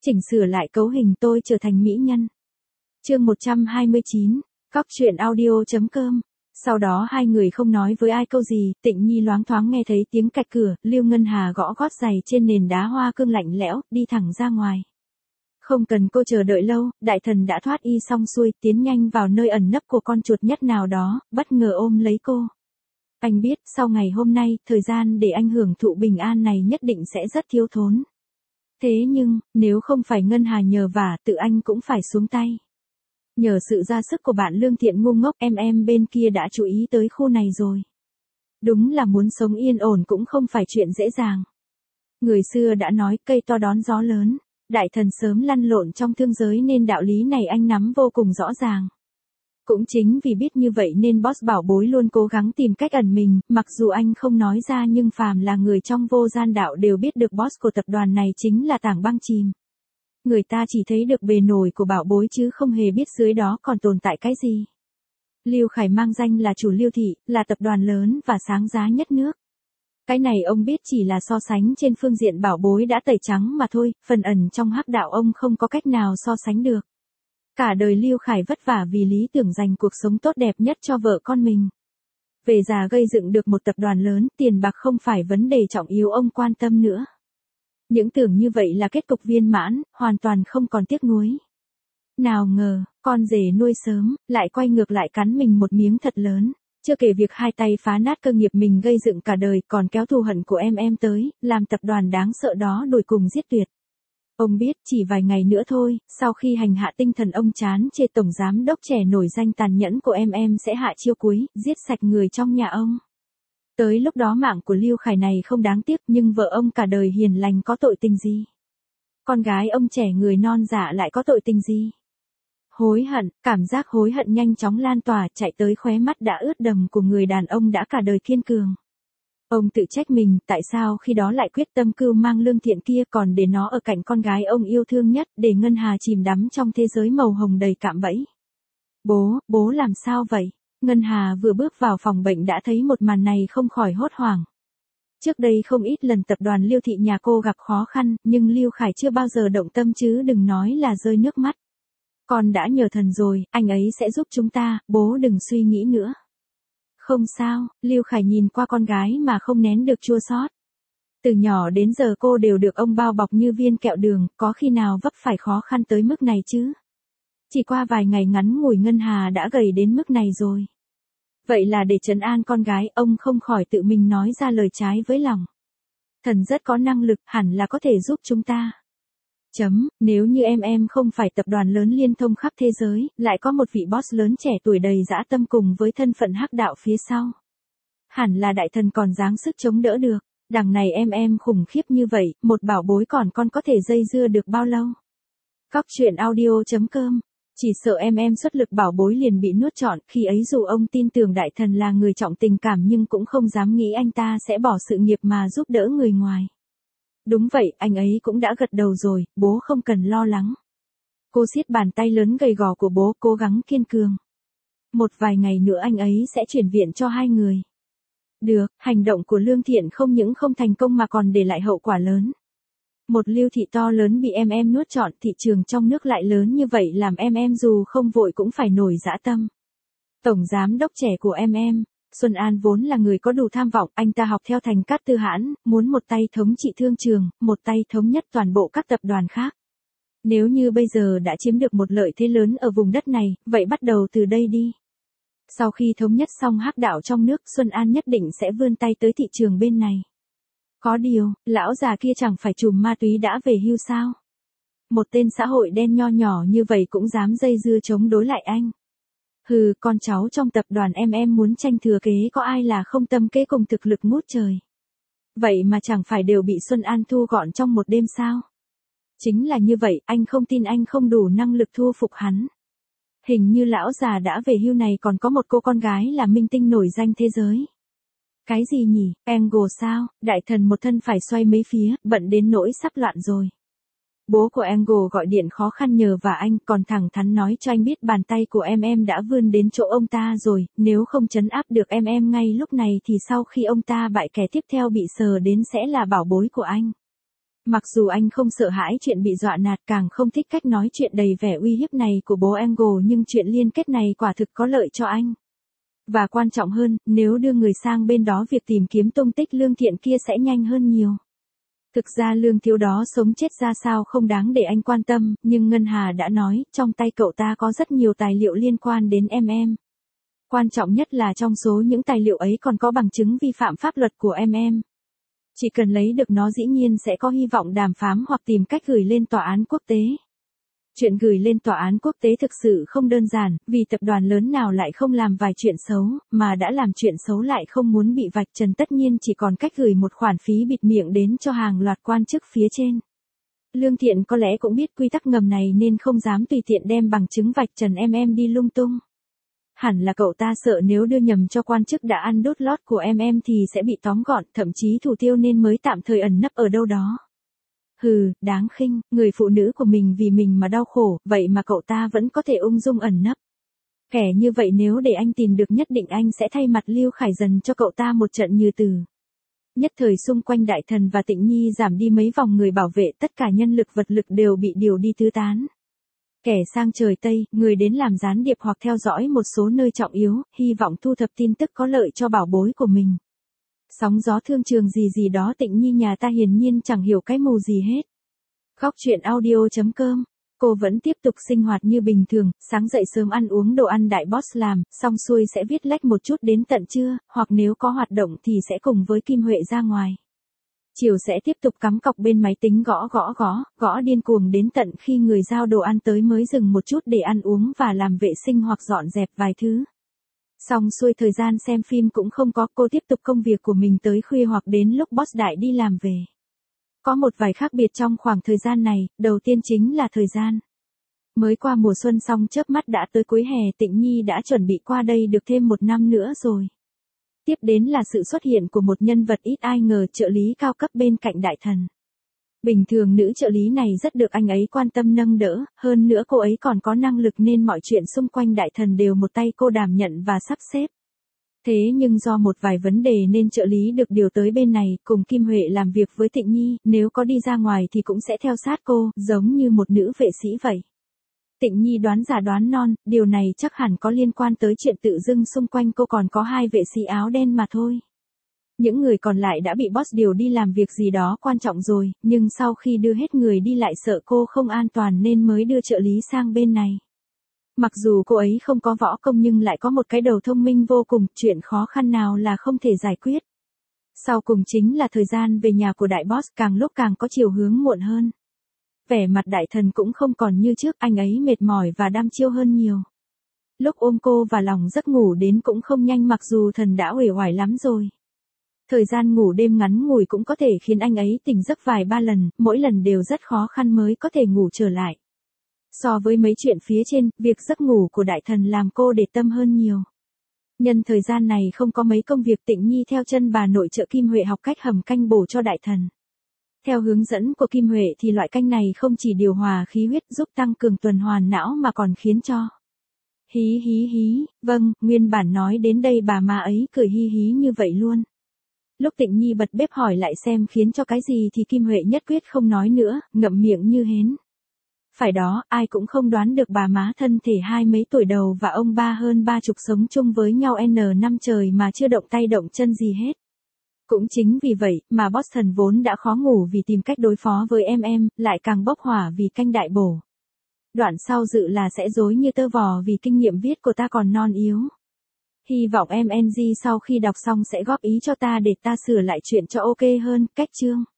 Chỉnh sửa lại cấu hình tôi trở thành mỹ nhân. Chương 129, Cóc truyện audio.com. Sau đó hai người không nói với ai câu gì, Tịnh Nhi loáng thoáng nghe thấy tiếng cạch cửa, Lưu Ngân Hà gõ gót giày trên nền đá hoa cương lạnh lẽo, đi thẳng ra ngoài. Không cần cô chờ đợi lâu, đại thần đã thoát y xong xuôi, tiến nhanh vào nơi ẩn nấp của con chuột nhất nào đó, bất ngờ ôm lấy cô. Anh biết, sau ngày hôm nay, thời gian để anh hưởng thụ bình an này nhất định sẽ rất thiếu thốn. Thế nhưng, nếu không phải Ngân Hà nhờ vả, tự anh cũng phải xuống tay. Nhờ sự ra sức của bạn lương thiện ngu ngốc, em bên kia đã chú ý tới khu này rồi. Đúng là muốn sống yên ổn cũng không phải chuyện dễ dàng. Người xưa đã nói cây to đón gió lớn, đại thần sớm lăn lộn trong thương giới nên đạo lý này anh nắm vô cùng rõ ràng. Cũng chính vì biết như vậy nên boss bảo bối luôn cố gắng tìm cách ẩn mình, mặc dù anh không nói ra nhưng phàm là người trong vô gian đạo đều biết được boss của tập đoàn này chính là Tảng Băng Chìm. Người ta chỉ thấy được bề nổi của bảo bối chứ không hề biết dưới đó còn tồn tại cái gì. Lưu Khải mang danh là chủ Lưu Thị, là tập đoàn lớn và sáng giá nhất nước. Cái này ông biết chỉ là so sánh trên phương diện bảo bối đã tẩy trắng mà thôi, phần ẩn trong hắc đạo ông không có cách nào so sánh được. Cả đời Lưu Khải vất vả vì lý tưởng dành cuộc sống tốt đẹp nhất cho vợ con mình. Về già gây dựng được một tập đoàn lớn, tiền bạc không phải vấn đề trọng yếu ông quan tâm nữa. Những tưởng như vậy là kết cục viên mãn, hoàn toàn không còn tiếc nuối. Nào ngờ, con rể nuôi sớm, lại quay ngược lại cắn mình một miếng thật lớn. Chưa kể việc hai tay phá nát cơ nghiệp mình gây dựng cả đời còn kéo thù hận của em tới, làm tập đoàn đáng sợ đó đuổi cùng giết tuyệt. Ông biết chỉ vài ngày nữa thôi, sau khi hành hạ tinh thần ông chán chê tổng giám đốc trẻ nổi danh tàn nhẫn của em sẽ hạ chiêu cuối, giết sạch người trong nhà ông. Tới lúc đó mạng của Lưu Khải này không đáng tiếc nhưng vợ ông cả đời hiền lành có tội tình gì? Con gái ông trẻ người non dạ lại có tội tình gì? Hối hận, cảm giác hối hận nhanh chóng lan tỏa chạy tới khóe mắt đã ướt đầm của người đàn ông đã cả đời kiên cường. Ông tự trách mình, tại sao khi đó lại quyết tâm cưu mang lương thiện kia còn để nó ở cạnh con gái ông yêu thương nhất để Ngân Hà chìm đắm trong thế giới màu hồng đầy cạm bẫy. Bố làm sao vậy? Ngân Hà vừa bước vào phòng bệnh đã thấy một màn này không khỏi hốt hoảng. Trước đây không ít lần tập đoàn Lưu Thị nhà cô gặp khó khăn, nhưng Lưu Khải chưa bao giờ động tâm chứ đừng nói là rơi nước mắt. Con đã nhờ thần rồi, anh ấy sẽ giúp chúng ta, bố đừng suy nghĩ nữa. Không sao, Lưu Khải nhìn qua con gái mà không nén được chua xót. Từ nhỏ đến giờ cô đều được ông bao bọc như viên kẹo đường, có khi nào vấp phải khó khăn tới mức này chứ? Chỉ qua vài ngày ngắn ngủi Ngân Hà đã gầy đến mức này rồi. Vậy là để trấn an con gái, ông không khỏi tự mình nói ra lời trái với lòng. Thần rất có năng lực, hẳn là có thể giúp chúng ta. Nếu như em không phải tập đoàn lớn liên thông khắp thế giới, lại có một vị boss lớn trẻ tuổi đầy dã tâm cùng với thân phận hắc đạo phía sau. Hẳn là đại thần còn dáng sức chống đỡ được, đằng này em khủng khiếp như vậy, một bảo bối còn con có thể dây dưa được bao lâu? Cóc truyện audio.com. Chỉ sợ em xuất lực bảo bối liền bị nuốt trọn, khi ấy dù ông tin tưởng đại thần là người trọng tình cảm nhưng cũng không dám nghĩ anh ta sẽ bỏ sự nghiệp mà giúp đỡ người ngoài. Đúng vậy, anh ấy cũng đã gật đầu rồi, bố không cần lo lắng. Cô siết bàn tay lớn gầy gò của bố, cố gắng kiên cường. Một vài ngày nữa anh ấy sẽ chuyển viện cho hai người. Được, hành động của Lương Thiện không những không thành công mà còn để lại hậu quả lớn. Một Lưu Thị to lớn bị em nuốt trọn, thị trường trong nước lại lớn như vậy làm em dù không vội cũng phải nổi dã tâm. Tổng giám đốc trẻ của em, Xuân An vốn là người có đủ tham vọng, anh ta học theo Thành Cát Tư Hãn, muốn một tay thống trị thương trường, một tay thống nhất toàn bộ các tập đoàn khác. Nếu như bây giờ đã chiếm được một lợi thế lớn ở vùng đất này, vậy bắt đầu từ đây đi. Sau khi thống nhất xong hắc đạo trong nước, Xuân An nhất định sẽ vươn tay tới thị trường bên này. Có điều, lão già kia chẳng phải trùm ma túy đã về hưu sao? Một tên xã hội đen nho nhỏ như vậy cũng dám dây dưa chống đối lại anh. Hừ, con cháu trong tập đoàn em muốn tranh thừa kế có ai là không tâm kế cùng thực lực ngút trời. Vậy mà chẳng phải đều bị Xuân An thu gọn trong một đêm sao? Chính là như vậy, anh không tin anh không đủ năng lực thu phục hắn. Hình như lão già đã về hưu này còn có một cô con gái là minh tinh nổi danh thế giới. Cái gì nhỉ, Angle sao, đại thần một thân phải xoay mấy phía, bận đến nỗi sắp loạn rồi. Bố của Angle gọi điện khó khăn nhờ và anh còn thẳng thắn nói cho anh biết bàn tay của em đã vươn đến chỗ ông ta rồi, nếu không trấn áp được em ngay lúc này thì sau khi ông ta bại kẻ tiếp theo bị sờ đến sẽ là bảo bối của anh. Mặc dù anh không sợ hãi chuyện bị dọa nạt, càng không thích cách nói chuyện đầy vẻ uy hiếp này của bố Angle, nhưng chuyện liên kết này quả thực có lợi cho anh. Và quan trọng hơn, nếu đưa người sang bên đó việc tìm kiếm tung tích Lương Thiện kia sẽ nhanh hơn nhiều. Thực ra Lương thiếu đó sống chết ra sao không đáng để anh quan tâm, nhưng Ngân Hà đã nói, trong tay cậu ta có rất nhiều tài liệu liên quan đến em. Quan trọng nhất là trong số những tài liệu ấy còn có bằng chứng vi phạm pháp luật của em. Chỉ cần lấy được nó dĩ nhiên sẽ có hy vọng đàm phán hoặc tìm cách gửi lên tòa án quốc tế. Chuyện gửi lên tòa án quốc tế thực sự không đơn giản, vì tập đoàn lớn nào lại không làm vài chuyện xấu, mà đã làm chuyện xấu lại không muốn bị vạch trần, tất nhiên chỉ còn cách gửi một khoản phí bịt miệng đến cho hàng loạt quan chức phía trên. Lương Thiện có lẽ cũng biết quy tắc ngầm này nên không dám tùy tiện đem bằng chứng vạch trần em đi lung tung. Hẳn là cậu ta sợ nếu đưa nhầm cho quan chức đã ăn đốt lót của em thì sẽ bị tóm gọn, thậm chí thủ tiêu, nên mới tạm thời ẩn nấp ở đâu đó. Hừ, đáng khinh, người phụ nữ của mình vì mình mà đau khổ, vậy mà cậu ta vẫn có thể ung dung ẩn nấp. Kẻ như vậy nếu để anh tìm được nhất định anh sẽ thay mặt Lưu Khải Dần cho cậu ta một trận như từ. Nhất thời xung quanh Đại Thần và Tịnh Nhi giảm đi mấy vòng người bảo vệ, tất cả nhân lực vật lực đều bị điều đi tứ tán. Kẻ sang trời Tây, người đến làm gián điệp hoặc theo dõi một số nơi trọng yếu, hy vọng thu thập tin tức có lợi cho bảo bối của mình. Sóng gió thương trường gì đó, Tịnh Nhi nhà ta hiển nhiên chẳng hiểu cái mù gì hết. Góc truyện audio.com. Cô vẫn tiếp tục sinh hoạt như bình thường, sáng dậy sớm ăn uống đồ ăn đại boss làm, xong xuôi sẽ viết lách một chút đến tận trưa, hoặc nếu có hoạt động thì sẽ cùng với Kim Huệ ra ngoài. Chiều sẽ tiếp tục cắm cọc bên máy tính gõ điên cuồng đến tận khi người giao đồ ăn tới mới dừng một chút để ăn uống và làm vệ sinh hoặc dọn dẹp vài thứ. Xong xuôi thời gian xem phim cũng không có, cô tiếp tục công việc của mình tới khuya hoặc đến lúc boss đại đi làm về. Có một vài khác biệt trong khoảng thời gian này, đầu tiên chính là thời gian. Mới qua mùa xuân xong chớp mắt đã tới cuối hè, Tịnh Nhi đã chuẩn bị qua đây được thêm 1 năm nữa rồi. Tiếp đến là sự xuất hiện của một nhân vật ít ai ngờ, trợ lý cao cấp bên cạnh Đại Thần. Bình thường nữ trợ lý này rất được anh ấy quan tâm nâng đỡ, hơn nữa cô ấy còn có năng lực nên mọi chuyện xung quanh Đại Thần đều một tay cô đảm nhận và sắp xếp. Thế nhưng do một vài vấn đề nên trợ lý được điều tới bên này, cùng Kim Huệ làm việc với Tịnh Nhi, nếu có đi ra ngoài thì cũng sẽ theo sát cô, giống như một nữ vệ sĩ vậy. Tịnh Nhi đoán giả đoán non, điều này chắc hẳn có liên quan tới chuyện tự dưng xung quanh cô còn có 2 vệ sĩ áo đen mà thôi. Những người còn lại đã bị boss điều đi làm việc gì đó quan trọng rồi, nhưng sau khi đưa hết người đi lại sợ cô không an toàn nên mới đưa trợ lý sang bên này. Mặc dù cô ấy không có võ công nhưng lại có một cái đầu thông minh vô cùng, chuyện khó khăn nào là không thể giải quyết. Sau cùng chính là thời gian về nhà của đại boss càng lúc càng có chiều hướng muộn hơn. Vẻ mặt Đại Thần cũng không còn như trước, anh ấy mệt mỏi và đăm chiêu hơn nhiều. Lúc ôm cô vào lòng giấc ngủ đến cũng không nhanh, mặc dù thần đã uể oải lắm rồi. Thời gian ngủ đêm ngắn ngủi cũng có thể khiến anh ấy tỉnh giấc vài ba lần, mỗi lần đều rất khó khăn mới có thể ngủ trở lại. So với mấy chuyện phía trên, việc giấc ngủ của Đại Thần làm cô để tâm hơn nhiều. Nhân thời gian này không có mấy công việc, Tịnh Nhi theo chân bà nội trợ Kim Huệ học cách hầm canh bổ cho Đại Thần. Theo hướng dẫn của Kim Huệ thì loại canh này không chỉ điều hòa khí huyết giúp tăng cường tuần hoàn não mà còn khiến cho... Hí, vâng, nguyên bản nói đến đây bà má ấy cười hí như vậy luôn. Lúc Tịnh Nhi bật bếp hỏi lại xem khiến cho cái gì thì Kim Huệ nhất quyết không nói nữa, ngậm miệng như hến. Phải đó, ai cũng không đoán được bà má thân thể 20 mấy tuổi đầu và ông ba hơn 30 sống chung với nhau N năm trời mà chưa động tay động chân gì hết. Cũng chính vì vậy mà boss thần vốn đã khó ngủ vì tìm cách đối phó với em, lại càng bốc hỏa vì canh đại bổ. Đoạn sau dự là sẽ rối như tơ vò vì kinh nghiệm viết của ta còn non yếu. Hy vọng MNG sau khi đọc xong sẽ góp ý cho ta để ta sửa lại chuyện cho ok hơn, cách chương.